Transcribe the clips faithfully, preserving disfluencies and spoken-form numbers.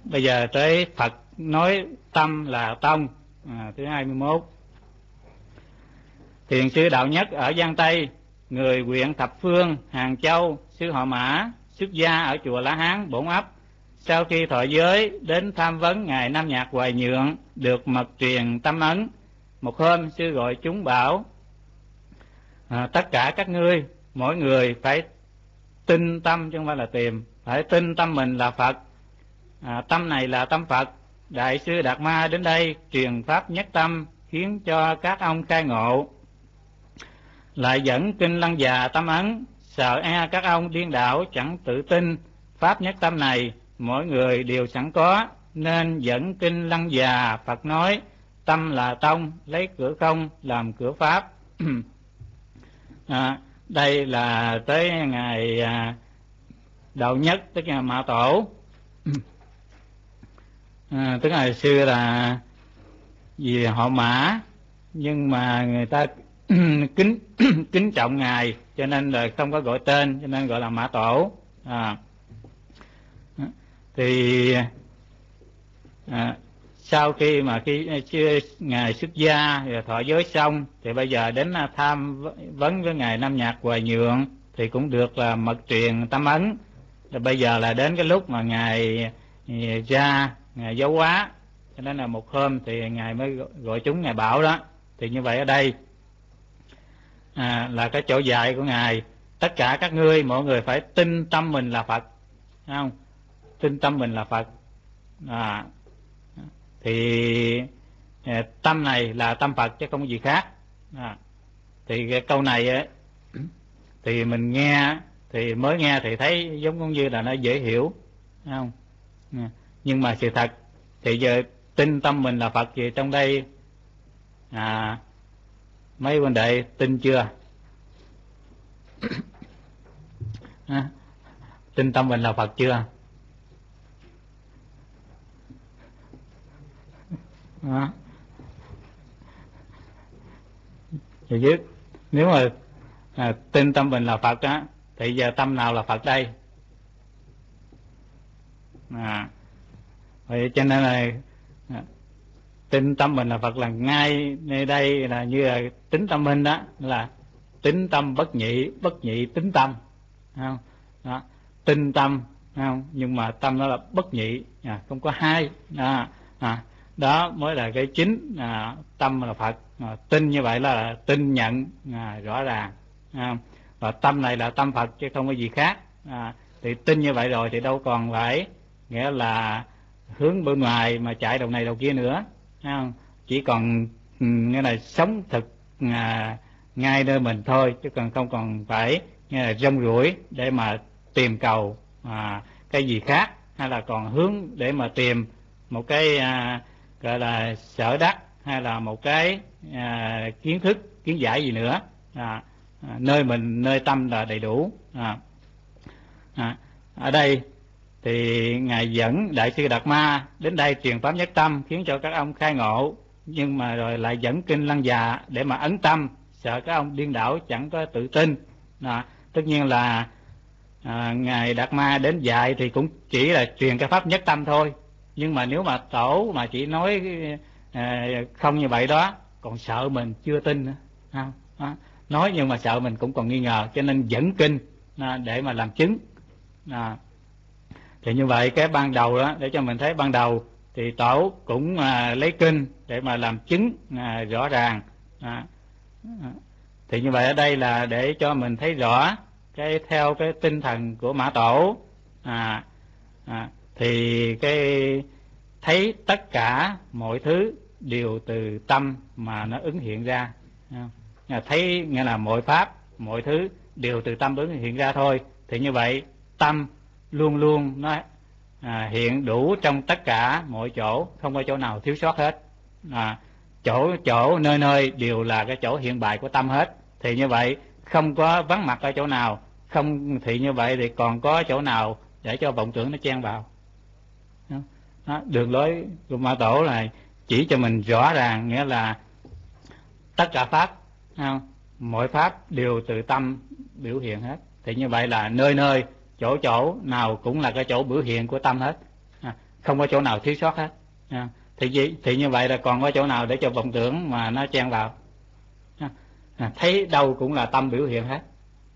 bây giờ tới Phật nói tâm là tông. À, thứ hai mươi mốt. Thiền sư Đạo Nhất ở Giang Tây, người huyện Thập Phương, Hàng Châu, xứ họ Mã, xuất gia ở chùa La Hán, Bổn Ấp. Sau khi thọ giới đến tham vấn ngài Nam Nhạc Hoài Nhượng, được mật truyền tâm ấn. Một hôm sư gọi chúng bảo: à, tất cả các ngươi, mỗi người phải tin tâm chứ không phải là tìm, phải tin tâm mình là Phật. À, tâm này là tâm Phật. Đại sư Đạt Ma đến đây truyền pháp nhất tâm, khiến cho các ông khai ngộ. Lại dẫn kinh Lăng Già tâm ấn, sợ e các ông điên đảo chẳng tự tin. Pháp nhất tâm này mỗi người đều sẵn có, nên dẫn kinh Lăng Già. Phật nói tâm là tông, lấy cửa không làm cửa pháp. À, đây là tới ngày à, Đạo Nhất, tức là Mã Tổ. À, tức là xưa là vì họ Mã, nhưng mà người ta kính kính trọng ngài, cho nên là không có gọi tên, cho nên gọi là Mã Tổ. À, thì à, sau khi mà khi ngài xuất gia rồi thọ giới xong, thì bây giờ đến tham vấn với ngài Nam Nhạc Hoài Nhượng, thì cũng được là mật truyền tâm ấn. Rồi bây giờ là đến cái lúc mà ngài ra, ngài giáo hóa, cho nên là một hôm thì ngài mới gọi chúng, ngài bảo đó. Thì như vậy ở đây à, là cái chỗ dạy của ngài: tất cả các ngươi, mọi người phải tin tâm mình là Phật, thấy không? Tin tâm mình là Phật. À, thì tâm này là tâm Phật chứ không có gì khác. À, thì cái câu này ấy, thì mình nghe, thì mới nghe thì thấy giống như là nó dễ hiểu, thấy không? Nhưng mà sự thật thì giờ tin tâm mình là Phật gì trong đây à, mấy huynh đệ tin chưa? À, tin tâm mình là Phật chưa? À, thì chứ nếu mà à, tin tâm mình là Phật á, thì giờ tâm nào là Phật đây? À, vậy cho nên là à, tin tâm mình là Phật là ngay nơi đây là như là tính tâm minh đó, là tính tâm bất nhị, bất nhị tính tâm, không? Đó, tinh tâm, không? Nhưng mà tâm nó là bất nhị, à, không có hai. À, à, đó mới là cái chính. À, tâm là Phật. À, tin như vậy là tin nhận à, rõ ràng. À, và tâm này là tâm Phật chứ không có gì khác. À, thì tin như vậy rồi thì đâu còn phải nghĩa là hướng bên ngoài mà chạy đầu này đầu kia nữa, không? Chỉ còn nghĩa là sống thực à, ngay nơi mình thôi, chứ còn không còn phải nghĩa là rong ruổi để mà tìm cầu à, cái gì khác, hay là còn hướng để mà tìm một cái à, gọi là sở đắc, hay là một cái à, kiến thức, kiến giải gì nữa. À, à, nơi mình, nơi tâm là đầy đủ. À, à, ở đây thì ngài dẫn Đại sư Đạt Ma đến đây truyền pháp nhất tâm, khiến cho các ông khai ngộ, nhưng mà rồi lại dẫn kinh Lăng Già để mà ấn tâm, sợ các ông điên đảo chẳng có tự tin. À, tất nhiên là à, ngài Đạt Ma đến dạy thì cũng chỉ là truyền cái pháp nhất tâm thôi, nhưng mà nếu mà tổ mà chỉ nói à, không như vậy đó, còn sợ mình chưa tin nữa. À, à, nói nhưng mà sợ mình cũng còn nghi ngờ, cho nên dẫn kinh à, để mà làm chứng. À, thì như vậy cái ban đầu đó, để cho mình thấy ban đầu thì tổ cũng à, lấy kinh để mà làm chứng à, rõ ràng. À, à, thì như vậy ở đây là để cho mình thấy rõ cái theo cái tinh thần của Mã Tổ. À, à, thì cái thấy tất cả mọi thứ đều từ tâm mà nó ứng hiện ra. À, thấy nghĩa là mọi pháp, mọi thứ đều từ tâm ứng hiện ra thôi. Thì như vậy tâm luôn luôn nó à, hiện đủ trong tất cả mọi chỗ, không có chỗ nào thiếu sót hết. À, chỗ chỗ nơi nơi đều là cái chỗ hiện bài của tâm hết. Thì như vậy không có vắng mặt ở chỗ nào, không thì như vậy thì còn có chỗ nào để cho vọng tưởng nó chen vào. Đó, đường lối của Mã Tổ là chỉ cho mình rõ ràng, nghĩa là tất cả pháp, không? Mọi pháp đều từ tâm biểu hiện hết. Thì như vậy là nơi nơi, chỗ chỗ nào cũng là cái chỗ biểu hiện của tâm hết. À, không có chỗ nào thiếu sót hết. Thì gì thì như vậy là còn có chỗ nào để cho vọng tưởng mà nó chen vào? Thấy đâu cũng là tâm biểu hiện hết.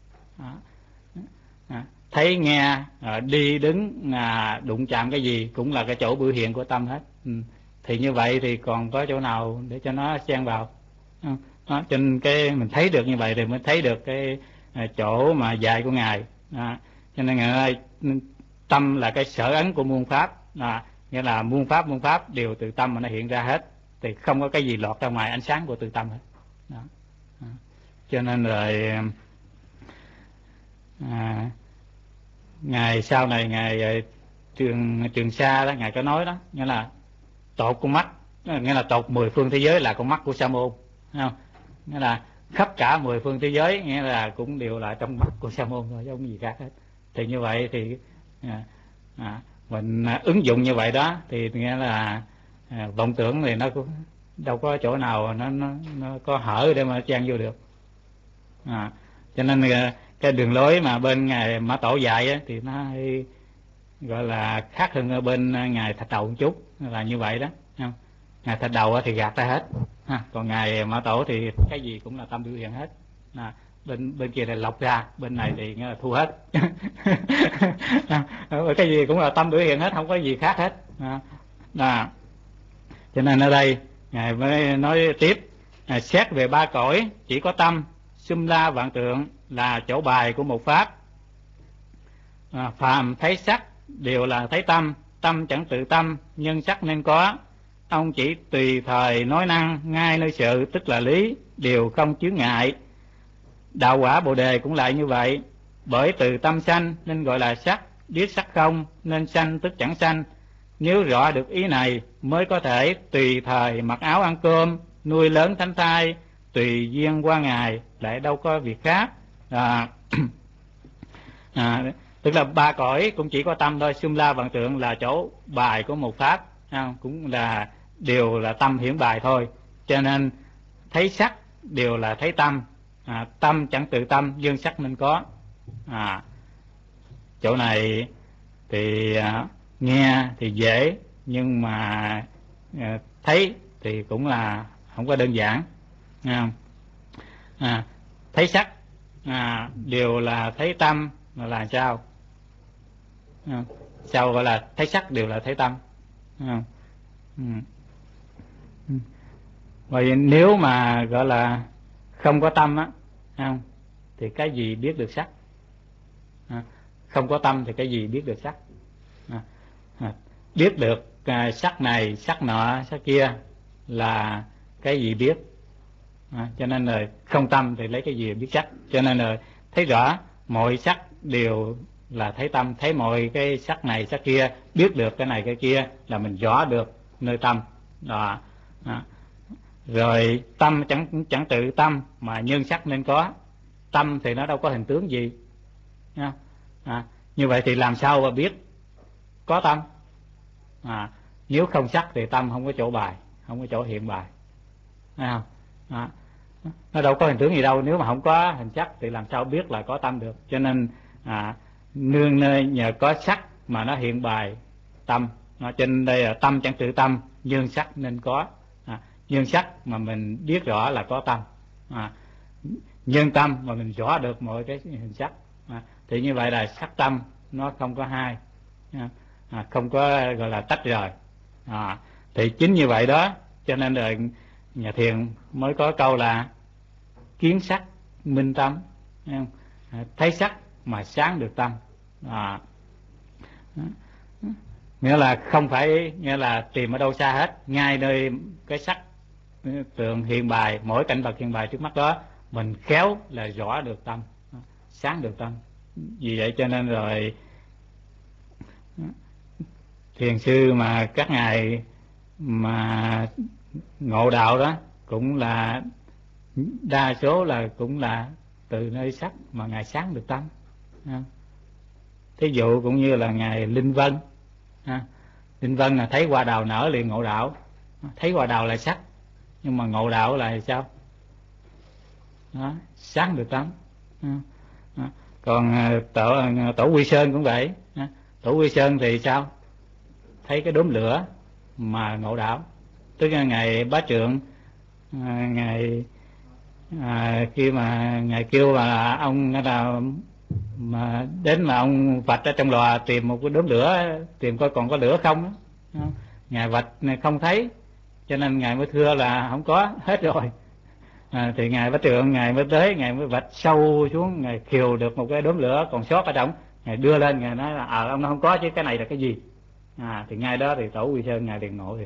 Thấy nghe, đi đứng, đụng chạm cái gì cũng là cái chỗ biểu hiện của tâm hết. Thì như vậy thì còn có chỗ nào để cho nó chen vào? Đó, cho nên cái mình thấy được như vậy thì mới thấy được cái chỗ mà dạy của Ngài. Đó, cho nên Ngài nói tâm là cái sở ấn của muôn pháp. Đó, nghĩa là muôn pháp muôn pháp đều từ tâm mà nó hiện ra hết, thì không có cái gì lọt ra ngoài ánh sáng của từ tâm hết. Đó. Đó. Cho nên rồi à, Ngài sau này Ngài Trường Trường Sa đó, Ngài có nói đó, nghĩa là tột con mắt, nghĩa là tột mười phương thế giới là con mắt của Sa môn, không? Nghĩa là khắp cả mười phương thế giới, nghĩa là cũng đều là trong mắt của Sa môn thôi, chứ không gì khác hết. Thì như vậy thì à, à, mình ứng dụng như vậy đó thì nghĩa là à, vọng tưởng thì nó cũng đâu có chỗ nào nó nó, nó có hở để mà chen vô được. À, cho nên cái đường lối mà bên Ngài Mã Tổ dạy á, thì nó hay gọi là khác hơn ở bên Ngài Thạch Đầu một chút, là như vậy đó. Không? Ngài Thạch Đầu thì gạt ra hết, còn Ngài Mã Tổ thì cái gì cũng là tâm biểu hiện hết. À, bên bên kia là lọc ra, bên này thì nghĩa là thu hết. Cái gì cũng là tâm biểu hiện hết, không có gì khác hết. À, à, cho nên ở đây Ngài mới nói tiếp, à, xét về ba cõi chỉ có tâm, xum la vạn tượng là chỗ bài của một pháp. À, phàm thấy sắc đều là thấy tâm, tâm chẳng tự tâm, nhân sắc nên có. Ông chỉ tùy thời nói năng, ngay nơi sự tức là lý, đều không chướng ngại. Đạo quả Bồ Đề cũng lại như vậy, bởi từ tâm sanh nên gọi là sắc, biết sắc không nên sanh tức chẳng sanh. Nếu rõ được ý này mới có thể tùy thời mặc áo ăn cơm, nuôi lớn thánh thai, tùy duyên qua ngày, lại đâu có việc khác. À, à, tức là ba cõi cũng chỉ có tâm thôi, xung la vạn tượng là chỗ bài của một pháp, không? Cũng là đều là tâm hiển bài thôi. Cho nên thấy sắc đều là thấy tâm, à, tâm chẳng tự tâm, dương sắc nên có. À, chỗ này thì à, nghe thì dễ, nhưng mà à, thấy thì cũng là không có đơn giản. À, à, thấy sắc à, đều là thấy tâm là sao? À, sao gọi là thấy sắc đều là thấy tâm? À, ừ. Vậy nếu mà gọi là không có tâm á, không, thì cái gì biết được sắc? À, không có tâm thì cái gì biết được sắc? À, à, biết được à, sắc này, sắc nọ, sắc kia là cái gì biết? À, cho nên là không tâm thì lấy cái gì biết sắc? Cho nên là thấy rõ mọi sắc đều là thấy tâm, thấy mọi cái sắc này sắc kia, biết được cái này cái kia là mình rõ được nơi tâm đó. À, rồi tâm chẳng chẳng tự tâm mà nhân sắc nên có. Tâm thì nó đâu có hình tướng gì. À, như vậy thì làm sao mà biết có tâm? À, nếu không sắc thì tâm không có chỗ bài, không có chỗ hiện bài. Thấy không? À, nó đâu có hình tướng gì đâu, nếu mà không có hình sắc thì làm sao biết là có tâm được. Cho nên à, nương nơi nhờ có sắc mà nó hiện bài tâm. Nó trên đây là tâm chẳng tự tâm, nhân sắc nên có. À, nhân sắc mà mình biết rõ là có tâm. À, nhân tâm mà mình rõ được mọi cái hình sắc. À, thì như vậy là sắc tâm nó không có hai, à, không có gọi là tách rời. À, thì chính như vậy đó, cho nên là nhà thiền mới có câu là kiến sắc minh tâm, à, thấy sắc mà sáng được tâm. À, nghĩa là không phải nghĩa là tìm ở đâu xa hết, ngay nơi cái sắc tượng hiện bài, mỗi cảnh vật hiện bài trước mắt đó, mình khéo là rõ được tâm, sáng được tâm. Vì vậy cho nên rồi thiền sư mà các ngài mà ngộ đạo đó cũng là đa số là cũng là từ nơi sắc mà ngài sáng được tâm. Thí dụ cũng như là ngài Linh Vân, Linh Vân là thấy hoa đào nở liền ngộ đạo, thấy hoa đào là sắc, nhưng mà ngộ đạo là sao? Đó, sáng được tâm. Đó. Còn tổ tổ Quy Sơn cũng vậy, tổ Quy Sơn thì sao? thấy cái đốm lửa mà ngộ đạo. Tức là ngài Bá Trượng, à, ngài à, khi mà ngài kêu là ông là mà đến mà ông vạch ở trong lò tìm một cái đốm lửa, tìm coi còn có lửa không, ngài vạch không thấy, cho nên ngài mới thưa là không có, hết rồi. À, thì ngài Bá Trượng ngài mới tới, ngài mới vạch sâu xuống, ngài khiều được một cái đốm lửa còn sót ở trong, ngài đưa lên, ngài nói là à ông nó không có chứ cái này là cái gì. À, thì ngay đó thì tổ Quy Sơn ngài liền ngộ rồi.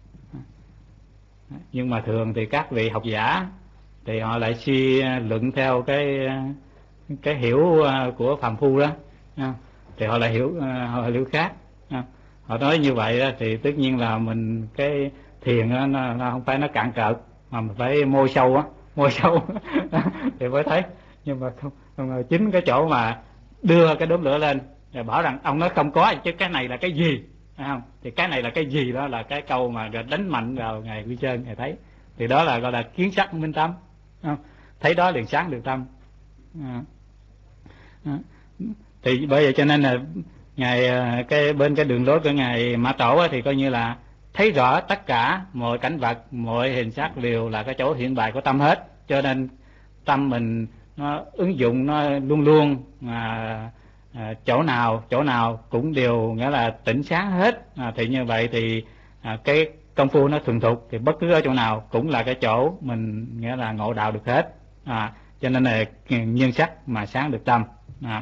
Nhưng mà thường thì các vị học giả thì họ lại suy luận theo cái cái hiểu của phàm phu đó, thì họ lại hiểu họ lại hiểu khác. Họ nói như vậy đó, thì tất nhiên là mình cái thiền đó, nó, nó không phải nó cạn cợt mà mình phải môi sâu á, môi sâu thì mới thấy. Nhưng mà không, không, chính cái chỗ mà đưa cái đốm lửa lên rồi bảo rằng ông nói không có chứ cái này là cái gì, phải không? Thì cái này là cái gì, đó là cái câu mà đánh mạnh vào ngài Quy Sơn, ngài thấy. Thì đó là gọi là kiến sắc minh tâm, không? Thấy đó liền sáng được tâm. À. À. Thì bởi vậy cho nên là ngài cái bên cái đường lối của ngài Mã Tổ thì coi như là thấy rõ tất cả mọi cảnh vật, mọi hình sắc đều là cái chỗ hiện bày của tâm hết. Cho nên tâm mình nó ứng dụng nó luôn luôn à, à, chỗ nào chỗ nào cũng đều nghĩa là tỉnh sáng hết. À, thì như vậy thì à, cái công phu nó thuần thục thì bất cứ ở chỗ nào cũng là cái chỗ mình nghĩa là ngộ đạo được hết. À, cho nên là nhân sắc mà sáng được tâm. À,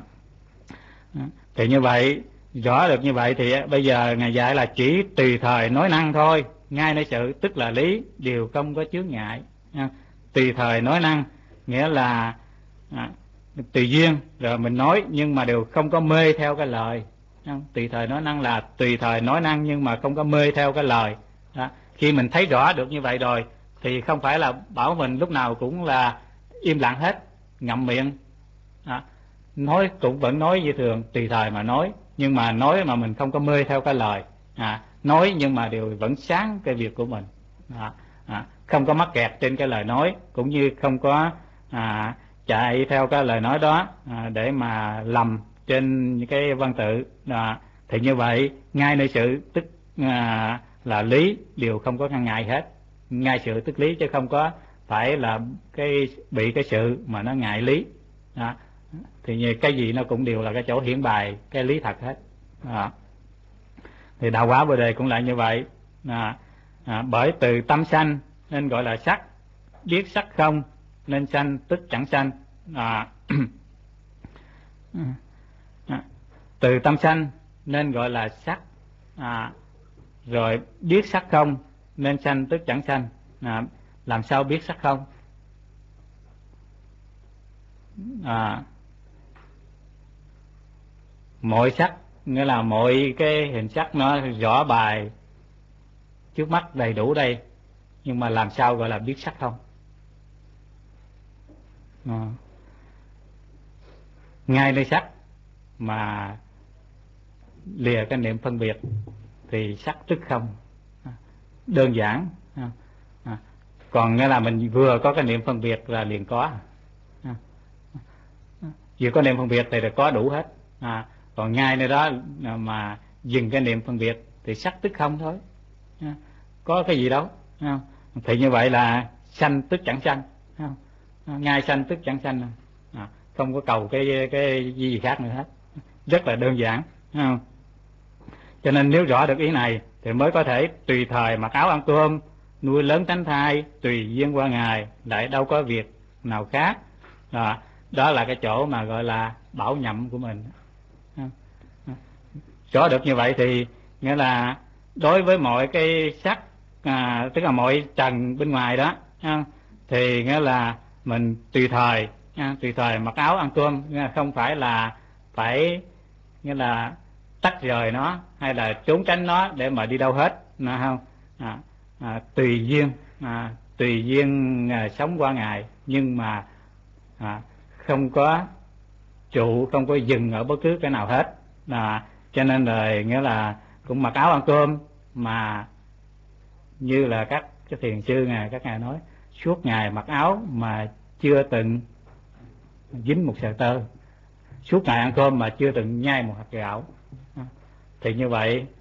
thì như vậy rõ được như vậy thì bây giờ ngài dạy là chỉ tùy thời nói năng thôi, ngay nơi sự tức là lý đều không có chướng ngại. À, tùy thời nói năng nghĩa là à, tùy duyên rồi mình nói nhưng mà đều không có mê theo cái lời. À, tùy thời nói năng là tùy thời nói năng nhưng mà không có mê theo cái lời. Đó. Khi mình thấy rõ được như vậy rồi thì không phải là bảo mình lúc nào cũng là im lặng hết, ngậm miệng. À, nói cũng vẫn nói như thường, tùy thời mà nói, nhưng mà nói mà mình không có mê theo cái lời. À, nói nhưng mà đều vẫn sáng cái việc của mình. À, à, không có mắc kẹt trên cái lời nói, cũng như không có à, chạy theo cái lời nói đó à, để mà lầm trên những cái văn tự. À, thì như vậy ngay nơi sự tức à, là lý đều không có ngăn ngại hết, ngay sự tức lý chứ không có phải là cái bị cái sự mà nó ngại lý. À, thì như cái gì nó cũng đều là cái chỗ hiển bày cái lý thật hết. À, thì đạo quả bồ đề cũng lại như vậy. À, à, bởi từ tâm sanh nên gọi là sắc, biết sắc không nên sanh tức chẳng sanh. À, à, từ tâm sanh nên gọi là sắc, à, rồi biết sắc không nên sanh tức chẳng sanh. À, làm sao biết sắc không? À, mọi sắc nghĩa là mọi cái hình sắc nó rõ bài trước mắt đầy đủ đây, nhưng mà làm sao gọi là biết sắc không? À, ngay nơi sắc mà lìa cái niệm phân biệt thì sắc tức không. À, đơn giản. À, à, còn nghĩa là mình vừa có cái niệm phân biệt là liền có. À, vừa có niệm phân biệt thì là có đủ hết. À, còn ngay nơi đó mà dừng cái niệm phân biệt thì sắc tức không thôi. À, có cái gì đâu. À, thì như vậy là sanh tức chẳng sanh. À, ngay sanh tức chẳng sanh. À, không có cầu cái cái gì khác nữa hết, rất là đơn giản. À, cho nên nếu rõ được ý này thì mới có thể tùy thời mặc áo ăn cơm, nuôi lớn tránh thai, tùy duyên qua ngày, lại đâu có việc nào khác. À, đó là cái chỗ mà gọi là bảo nhậm của mình. À, à, rõ được như vậy thì nghĩa là đối với mọi cái sắc, à, tức là mọi trần bên ngoài đó, à, thì nghĩa là mình tùy thời, à, tùy thời mặc áo ăn cơm, không phải là phải nghĩa là tách rời nó hay là trốn tránh nó để mà đi đâu hết, mà không. À, à, tùy duyên, à, tùy duyên à, sống qua ngày, nhưng mà à, không có trụ, không có dừng ở bất cứ cái nào hết. À, cho nên là nghĩa là cũng mặc áo ăn cơm mà như là các cái thiền sư ngài các ngài nói suốt ngày mặc áo mà chưa từng dính một sợi tơ, suốt ngày ăn cơm mà chưa từng nhai một hạt gạo. À, thì như vậy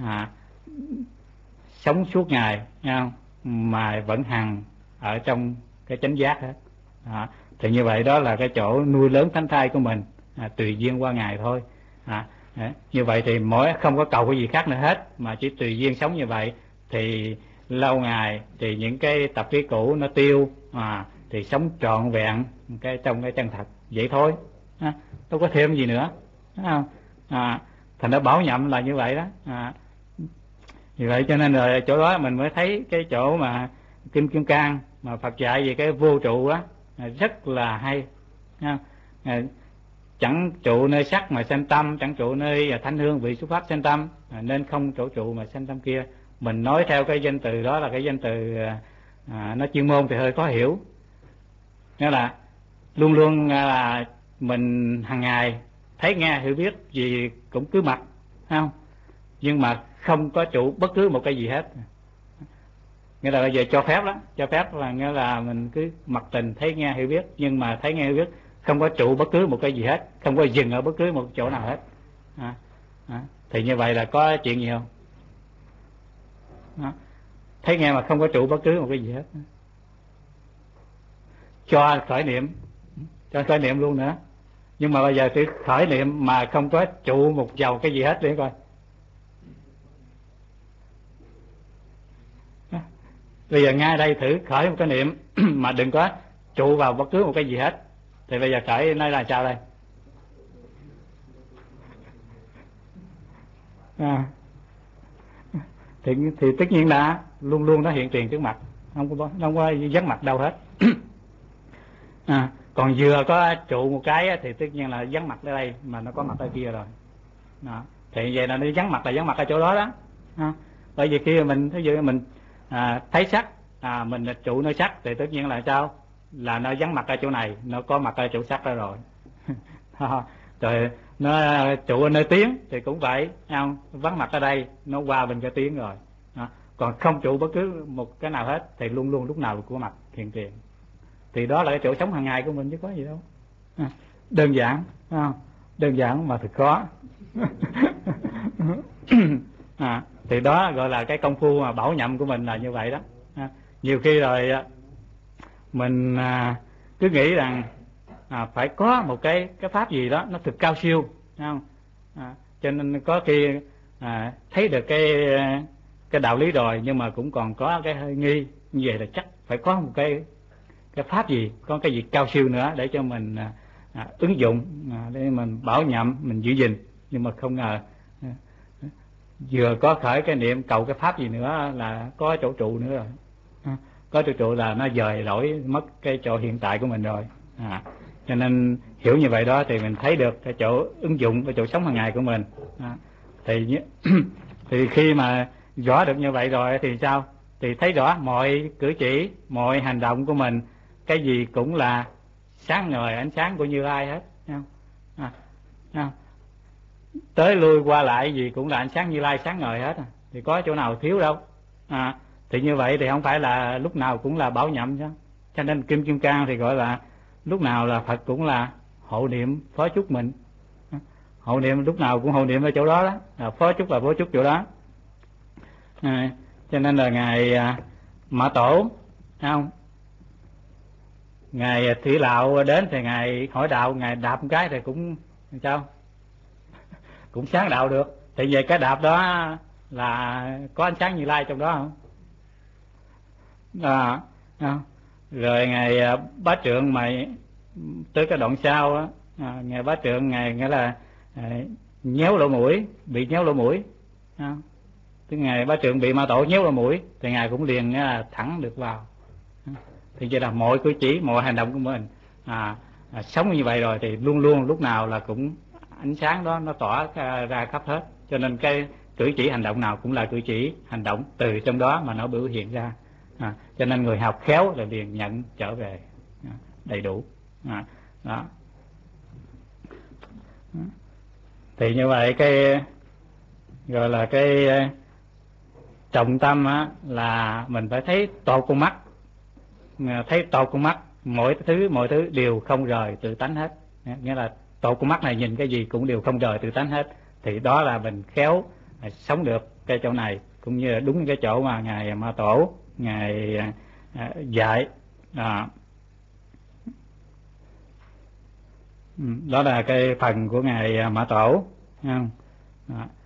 à, sống suốt ngày nha, mà vẫn hằng ở trong cái chánh giác hết. À, thì như vậy đó là cái chỗ nuôi lớn thánh thai của mình, à, tùy duyên qua ngày thôi. À, à, như vậy thì mỗi không có cầu cái gì khác nữa hết, mà chỉ tùy duyên sống như vậy, thì lâu ngày thì những cái tập khí cũ nó tiêu, à, thì sống trọn vẹn cái trong cái chân thật vậy thôi, à, đâu có thêm gì nữa, đúng không? À, thành ra bảo nhậm là như vậy đó. À, vì vậy cho nên là chỗ đó mình mới thấy cái chỗ mà Kim Kim Cang mà Phật dạy về cái vô trụ á rất là hay. À, chẳng trụ nơi sắc mà sanh tâm, chẳng trụ nơi thanh hương vị xuất pháp sanh tâm, à, nên không chỗ trụ mà sanh tâm kia. Mình nói theo cái danh từ đó là cái danh từ, à, nó chuyên môn thì hơi khó hiểu, nghĩa là luôn luôn là mình hàng ngày thấy nghe hiểu biết gì cũng cứ mặc, không, nhưng mà không có trụ bất cứ một cái gì hết. Nghĩa là bây giờ cho phép đó, cho phép là nghĩa là mình cứ mặc tình thấy nghe hiểu biết, nhưng mà thấy nghe hiểu biết không có trụ bất cứ một cái gì hết, không có dừng ở bất cứ một chỗ nào hết. À, à, thì như vậy là có chuyện gì không? À, thấy nghe mà không có trụ bất cứ một cái gì hết, cho khởi niệm, cho khởi niệm luôn nữa. Nhưng mà bây giờ thì khởi niệm mà không có trụ một dầu cái gì hết để coi. Bây giờ ngay đây thử khởi một cái niệm mà đừng có trụ vào bất cứ một cái gì hết, thì bây giờ khởi nói là sao đây? À, thì, thì tất nhiên là luôn luôn nó hiện tiền trước mặt, không có không có vắng mặt đâu hết. À, còn vừa có trụ một cái thì tất nhiên là vắng mặt ở đây mà nó có mặt ở kia rồi. Đó. Thì vậy là nó vắng mặt là vắng mặt ở chỗ đó đó. À, bởi vì khi mình ví dụ mình à, thấy sắc, à, mình trụ nơi sắc thì tất nhiên là sao? Là nó vắng mặt ở chỗ này, nó có mặt ở chỗ sắc đó rồi. Rồi nó trụ ở nơi tiếng thì cũng vậy, không? Vắng mặt ở đây, nó qua bên cái tiếng rồi. Đó. Còn không trụ bất cứ một cái nào hết thì luôn luôn lúc nào cũng có mặt hiện tiền. Thì đó là cái chỗ sống hàng ngày của mình chứ có gì đâu. À, đơn giản, không? Đơn giản mà thật khó. À, thì đó gọi là cái công phu mà bảo nhậm của mình là như vậy đó. À, nhiều khi rồi mình à, cứ nghĩ rằng à, phải có một cái cái pháp gì đó nó thực cao siêu, không? À, cho nên có khi à, thấy được cái cái đạo lý rồi, nhưng mà cũng còn có cái hơi nghi, như vậy là chắc phải có một cái cái pháp gì, có cái gì cao siêu nữa để cho mình à, à, ứng dụng, à, để mình bảo nhậm, mình giữ gìn. Nhưng mà không ngờ à, vừa có khởi cái niệm cầu cái pháp gì nữa là có chỗ trụ nữa rồi. À, có chỗ trụ là nó dời lỗi mất cái chỗ hiện tại của mình rồi. À, cho nên hiểu như vậy đó thì mình thấy được cái chỗ ứng dụng, cái chỗ sống hàng ngày của mình. À, thì thì khi mà rõ được như vậy rồi thì sao? Thì thấy rõ mọi cử chỉ, mọi hành động của mình, cái gì cũng là sáng ngời ánh sáng của Như Lai hết, không? À, không? Tới lui qua lại gì cũng là ánh sáng Như Lai sáng ngời hết, à. Thì có chỗ nào thiếu đâu. À, thì như vậy thì không phải là lúc nào cũng là bảo nhậm chứ. Cho nên Kim Kim Cang thì gọi là lúc nào là Phật cũng là hộ niệm phó chúc mình. Hộ niệm lúc nào cũng hộ niệm ở chỗ đó đó, là phó chúc là phó chúc chỗ đó. À, cho nên là ngài à, Mã Tổ, không? Ngài Thủy Lạo đến thì ngài hỏi đạo, ngài đạp một cái thì cũng sao? Cũng sáng đạo được. Thì về cái đạp đó là có ánh sáng Như Lai trong đó không? À, không? Rồi ngài Bá Trượng mà tới cái đoạn sau á, à, ngài Bá Trượng ngài nghĩa là à, nhéo lỗ mũi, bị nhéo lỗ mũi. À, cái ngài Bá Trượng bị Ma Tổ nhéo lỗ mũi thì ngài cũng liền là thẳng được vào. À, thì vậy là mọi cử chỉ, mọi hành động của mình à, à, sống như vậy rồi thì luôn luôn lúc nào là cũng ánh sáng đó nó tỏa ra khắp hết. Cho nên cái cử chỉ hành động nào cũng là cử chỉ hành động từ trong đó mà nó biểu hiện ra. À, cho nên người học khéo là liền nhận trở về à, đầy đủ. À, đó. Thì như vậy cái gọi là cái trọng tâm á, là mình phải thấy tột con mắt, thấy tột con mắt, mọi thứ mọi thứ đều không rời tự tánh hết. Nghĩa là tột con mắt này nhìn cái gì cũng đều không rời tự tánh hết. Thì đó là mình khéo sống được cái chỗ này, cũng như là đúng cái chỗ mà ngài Ma Tổ ngài à, dạy. À, đó là cái phần của ngài Ma Tổ, không? À,